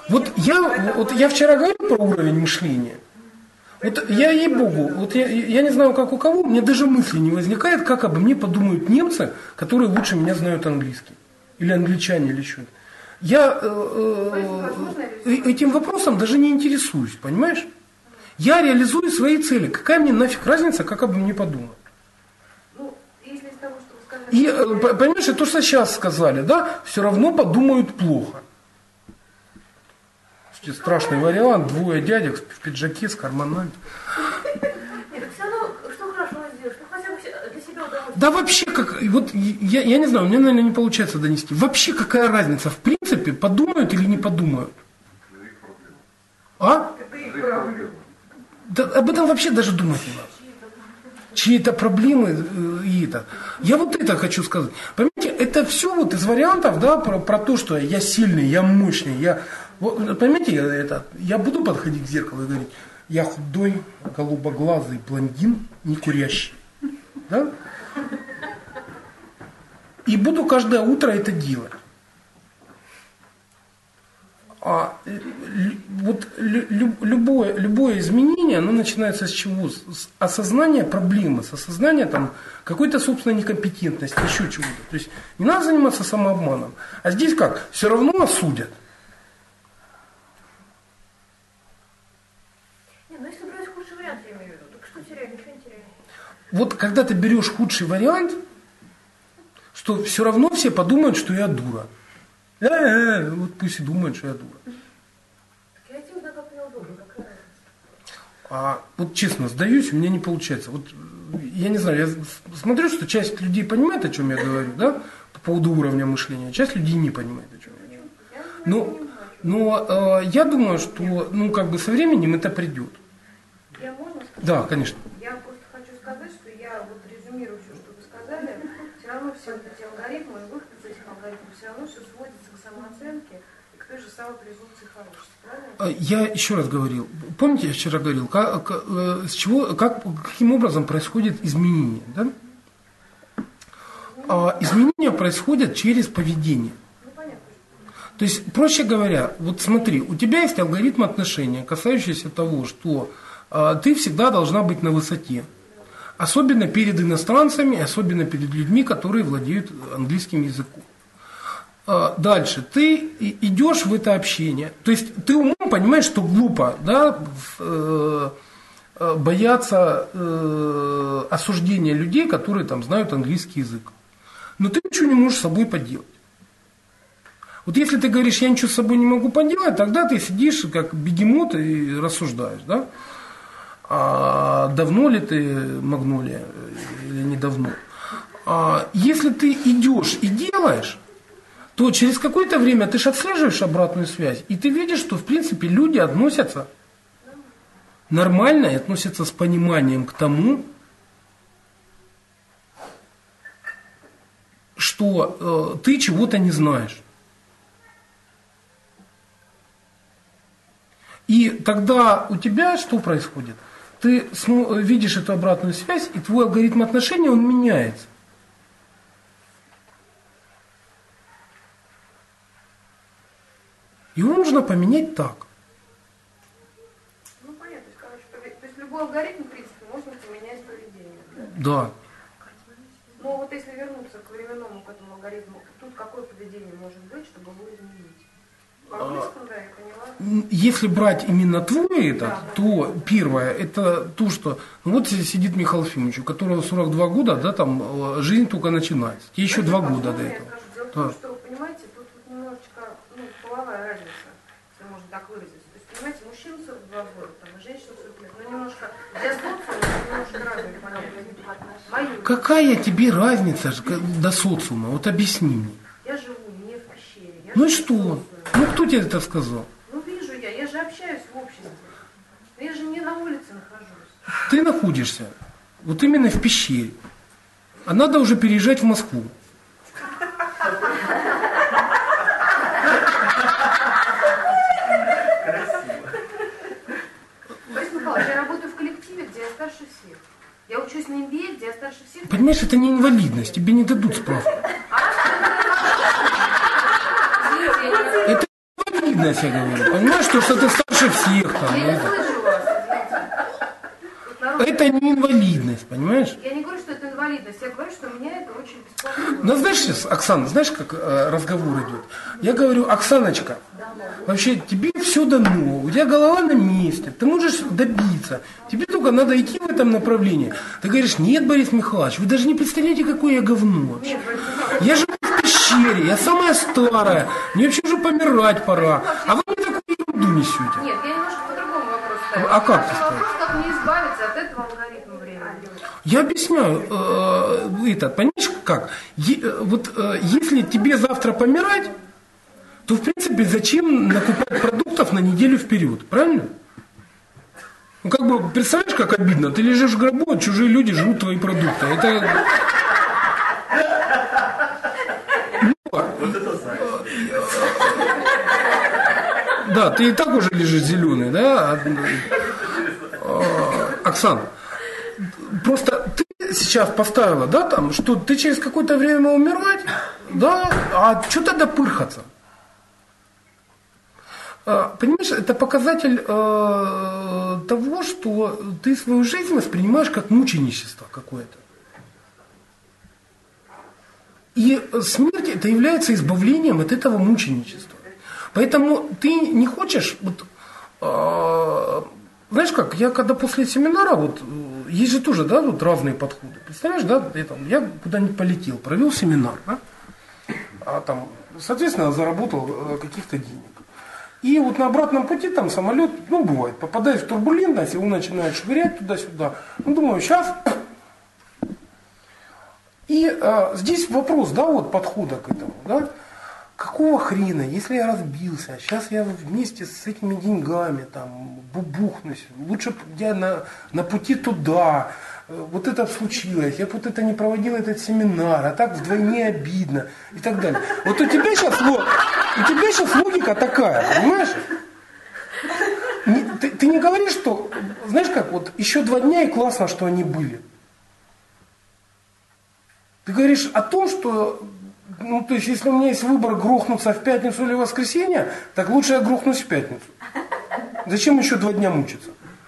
Вот я вчера говорил про уровень мышления. Вот я, ей-богу, вот я не знаю, как у кого, мне даже мысли не возникает, как обо мне подумают немцы, которые лучше меня знают английский. Или англичане, или что-то. Я этим вопросом даже не интересуюсь, понимаешь? Я реализую свои цели. Какая мне нафиг разница, как обо мне подумают? Ну, если из того, что вы сказали... И, понимаешь, то, что сейчас сказали, да, все равно подумают плохо. Страшный вариант, двое дядек в пиджаке с карманами. Нет, все равно, что хорошо сделать, что хотя бы для себя удовольствие. Да вообще, как, вот я не знаю, мне, наверное, не получается донести. Вообще какая разница, в принципе, подумают или не подумают? А? Да, об этом вообще даже думать не надо. Чьи-то проблемы и это. Я вот это хочу сказать. Понимаете, это все вот из вариантов, да, про то, что я сильный, я мощный, вот, понимаете, я буду подходить к зеркалу и говорить, я худой, голубоглазый блондин, не курящий. Да? И буду каждое утро это делать. Вот любое изменение, оно начинается с чего? С осознания проблемы, с осознания там, какой-то собственной некомпетентности, еще чего-то. То есть не надо заниматься самообманом. А здесь как? Все равно осудят. Ну если брать худший вариант, я имею в виду, так что теряю, ничего не теряю. Вот когда ты берешь худший вариант, что все равно все подумают, что я дура. Вот пусть и думают, что я дура. Креативно как неудобно, какая разница? Вот честно, сдаюсь, у меня не получается. Вот я не знаю, я смотрю, что часть людей понимает, о чем я говорю, да, по поводу уровня мышления, часть людей не понимает, о чем я говорю. Но я думаю, что как бы со временем это придет. Я можно сказать? Да, конечно. Я просто хочу сказать, что я вот резюмирую все, что вы сказали, все равно все эти алгоритмы, выход из этих алгоритмов, все равно все сводится к самооценке и к той же самой презумпции хорошести, правильно? Я еще раз говорил, помните, я вчера говорил, каким образом происходит изменение, да? Изменения происходят через поведение. То есть, проще говоря, вот смотри, у тебя есть алгоритм отношения, касающийся того, что ты всегда должна быть на высоте. Особенно перед иностранцами, особенно перед людьми, которые владеют английским языком. Дальше, ты идешь в это общение. То есть, ты умом понимаешь, что глупо, да, бояться осуждения людей, которые там знают английский язык. Но ты ничего не можешь с собой поделать. Вот если ты говоришь, я ничего с собой не могу поделать, тогда ты сидишь как бегемот и рассуждаешь, да? А давно ли ты магнолия или не давно? Если ты идешь и делаешь, то через какое-то время ты же отслеживаешь обратную связь, и ты видишь, что в принципе люди относятся нормально и относятся с пониманием к тому, что ты чего-то не знаешь. И тогда у тебя что происходит? Ты видишь эту обратную связь, и твой алгоритм отношений, он меняется. Его нужно поменять так. Ну, понятно. То есть любой алгоритм, в принципе, можно поменять поведение. Да. Но вот если вернуться к временному, к этому алгоритму, тут какое поведение может быть, чтобы его изменить? По-английскому, да, я поняла. Если брать именно твой то первое, это то, что... вот сидит Михаил Ефимович, у которого 42 года, да, там жизнь только начинается. Тебе еще 2 года до этого. Дело в том, что, вы понимаете, тут немножечко половая разница, если можно так выразиться. То есть, понимаете, мужчина 42 года, там, и женщина 40 лет, но немножко для социума немножко разные понятия. Какая тебе разница до социума? Вот объясни мне. Я живу не в пещере. Ну и что? Ну кто тебе это сказал? Ну вижу я же общаюсь в обществе. Но я же не на улице нахожусь. Ты находишься вот именно в пещере. А надо уже переезжать в Москву. Борис Михайлович, я работаю в коллективе, где я старше всех. Я учусь на MBA, где я старше всех. Понимаешь, это не инвалидность, тебе не дадут справку. Это инвалидность. инвалидность, я говорю. Понимаешь, что ты старше всех там. Я не слышу вас, извините. Это не инвалидность, понимаешь? Я не говорю, что это инвалидность, я говорю, что меня это очень беспокоит. Ну, знаешь, сейчас, Оксана, знаешь, как разговор идет? Я говорю, Оксаночка, вообще тебе все дано, у тебя голова на месте, ты можешь добиться, тебе только надо идти в этом направлении. Ты говоришь, нет, Борис Михайлович, вы даже не представляете, какое я говно вообще. Я живу в пещере, я самая старая, мне вообще уже помирать пора, а вы мне такую ерунду несете. Нет, я немножко по другому вопросу ставлю. А как ты вопрос, как мне избавиться от этого алгоритма времени? Я объясняю, понимаешь, как? Если тебе завтра помирать, то, в принципе, зачем накупать продуктов на неделю вперед, правильно? Ну, как бы, представляешь, как обидно? Ты лежишь в гробу, а чужие люди жрут твои продукты. Это... Да, ты и так уже лежишь зеленый, да? Оксана, просто ты сейчас поставила, да, там, что ты через какое-то время умирать, да, а что тогда пырхаться? Понимаешь, это показатель того, что ты свою жизнь воспринимаешь как мученичество какое-то. И смерть это является избавлением от этого мученичества. Поэтому ты не хочешь, знаешь как, я когда после семинара, есть же тоже, да, разные подходы. Представляешь, да, я куда-нибудь полетел, провел семинар, да, а там, соответственно, заработал каких-то денег. И на обратном пути там самолет, бывает, попадает в турбулентность, его начинает швырять туда-сюда. Думаю, сейчас. И здесь вопрос, да, подхода к этому, да. Какого хрена, если я разбился, сейчас я вместе с этими деньгами там бухнусь, лучше бы я на пути туда, вот это случилось, я это не проводил этот семинар, а так вдвойне обидно и так далее. Вот у тебя сейчас логика такая, понимаешь? Ты не говоришь, что, знаешь как, еще 2 дня и классно, что они были. Ты говоришь о том, что, то есть, если у меня есть выбор грохнуться в пятницу или в воскресенье, так лучше я грохнусь в пятницу. Зачем еще 2 дня мучиться?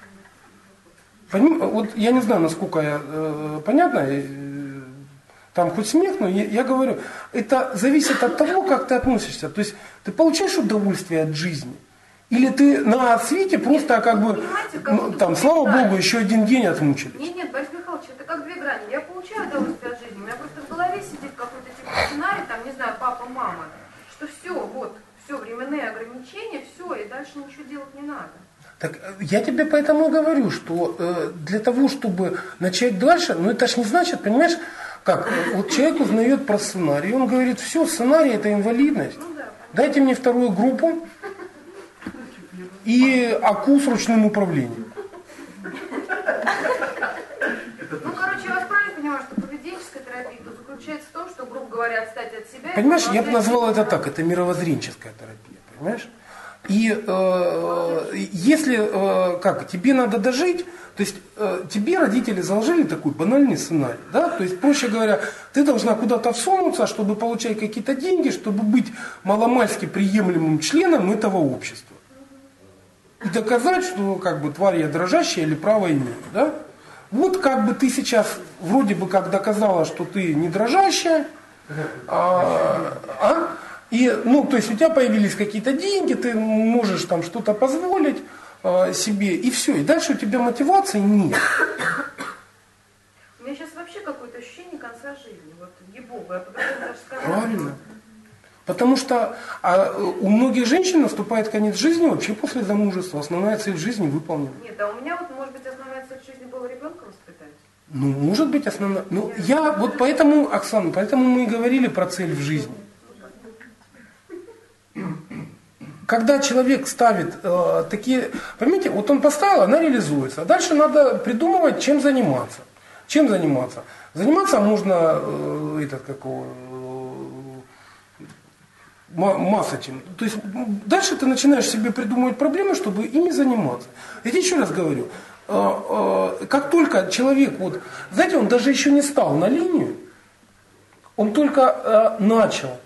Я не знаю, насколько я понятно, там хоть смех, но я говорю, это зависит от того, как ты относишься. То есть, ты получаешь удовольствие от жизни, или ты на свете просто слава Богу, еще 1 день отмучились. Нет, Борис Михайлович, это как 2 грани. Я получаю удовольствие от жизни, у меня просто в голове сидит какой-то сценарий, там, не знаю, папа, мама, что все, временные ограничения, все, и дальше ничего делать не надо. Так я тебе поэтому говорю, что для того, чтобы начать дальше, это ж не значит, понимаешь, как, человек узнает про сценарий, он говорит, все, сценарий это инвалидность, дайте мне 2-ю группу и АКУ с ручным управлением. Я вас правильно понимаю, что поведенческая терапия заключается в том, что, грубо говоря, отстать от себя... Понимаешь, я бы назвал это так, это мировоззренческая терапия, понимаешь? И если тебе надо дожить, то есть тебе родители заложили такой банальный сценарий, да? То есть, проще говоря, ты должна куда-то всунуться, чтобы получать какие-то деньги, чтобы быть маломальски приемлемым членом этого общества. И доказать, что тварь я дрожащая или право имею, да? Ты сейчас вроде бы как доказала, что ты не дрожащая, и, то есть у тебя появились какие-то деньги, ты можешь там что-то позволить себе, и все. И дальше у тебя мотивации нет. У меня сейчас вообще какое-то ощущение конца жизни. Ей-богу, я по-другому даже сказала. Правильно. Потому что у многих женщин наступает конец жизни вообще после замужества. Основная цель жизни выполнена. Нет, а у меня может быть, основная цель жизни была ребенка воспитать. Может быть, основная. Поэтому, Оксана, поэтому мы и говорили про цель в жизни. Когда человек ставит такие, понимаете, он поставил, она реализуется. А дальше надо придумывать, чем заниматься. Чем заниматься? Заниматься можно масса чем. То есть дальше ты начинаешь себе придумывать проблемы, чтобы ими заниматься. Я тебе еще раз говорю, как только человек, знаете, он даже еще не стал на линию, он только начал